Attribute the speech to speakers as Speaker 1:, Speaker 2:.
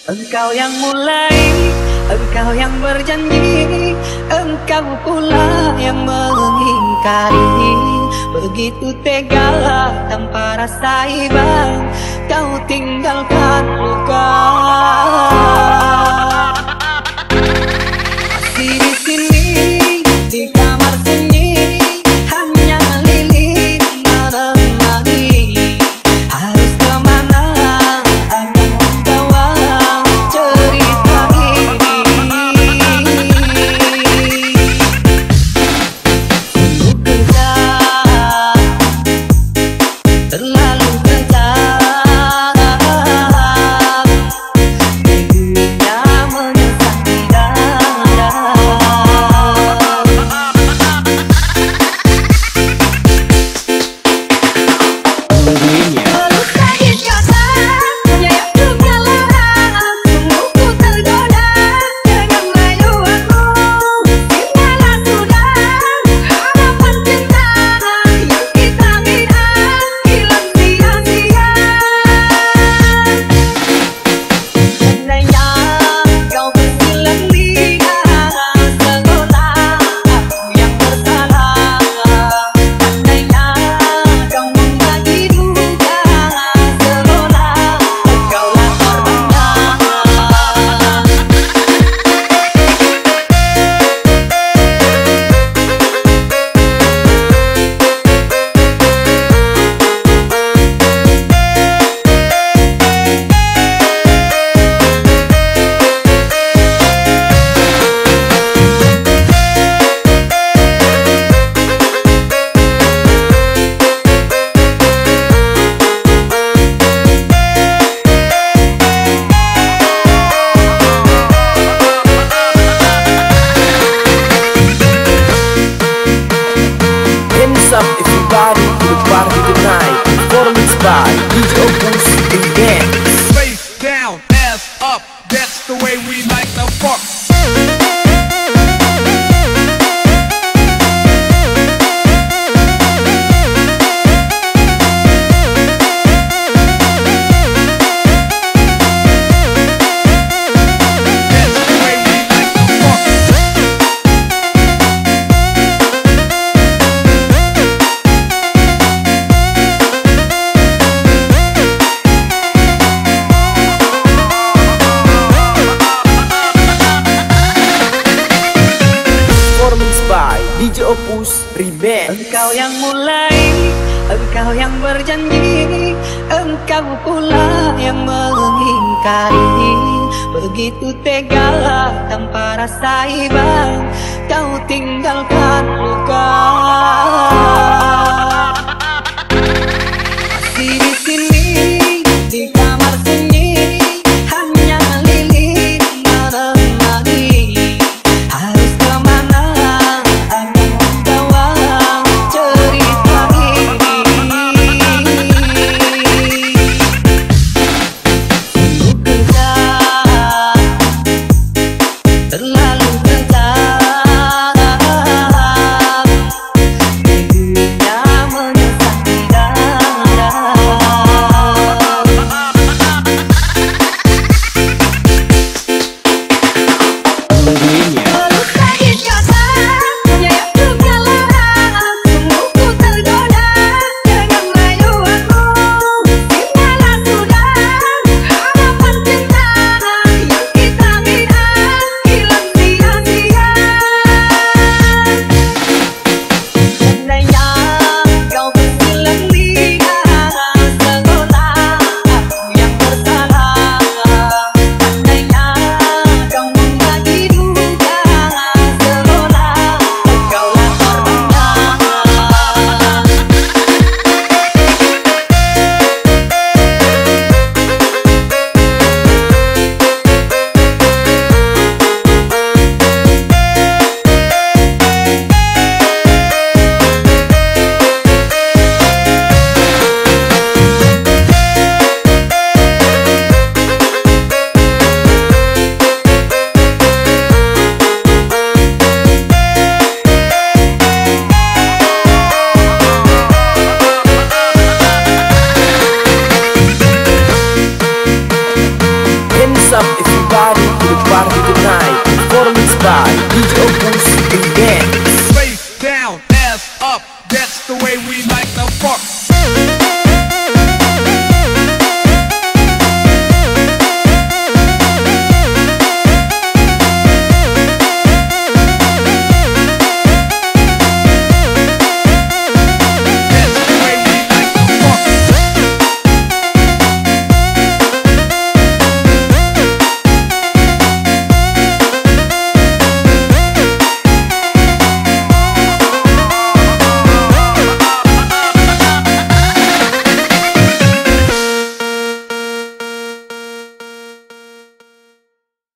Speaker 1: Engkau yang mulai, engkau yang berjanji, engkau pula yang mengingkari. Begitu tega tanpa rasa iba, kau tinggalkan luka. Masih di sini, di kamar sunyi, hanya lilin menemani. Harus kemana aku membawa cerita ini? Sungguh kejam, terlalu kejam. Negerinya menyesal di dada. Peluk sakit kata, menyayat juga lara. Sungguh ku tergoda dengan rayuanmu. Tinggallah sudah harapan cinta yang kita bina, hilang sia-sia. Seandainya kau bersilang di arah sekolah, aku yang bersalah. Andainya kau membagi duka sekolah, engkaulah korbannya.
Speaker 2: Hands up everybody to the party tonight. Performance by DJ Opus Remix.
Speaker 3: Face down, ass up, that's the way we like to fuck. That's the way we like to fuck.
Speaker 2: Performance by DJ Opus Remix.
Speaker 1: Engkau yang mulai, engkau yang berjanji, engkau pula yang mengingkari. Begitu tega tanpa rasa iba, kau tinggalkan luka. Masih di sini, di kamar sunyi, hanya lilin menemani. Harus kemana aku membawa cerita ini? Sungguh kejam, terlalu kejam. Negerinya menyesal di dada.
Speaker 2: up everybody to the party tonight. Performance by DJ Opus in dance.
Speaker 3: Face down, ass up, that's the way we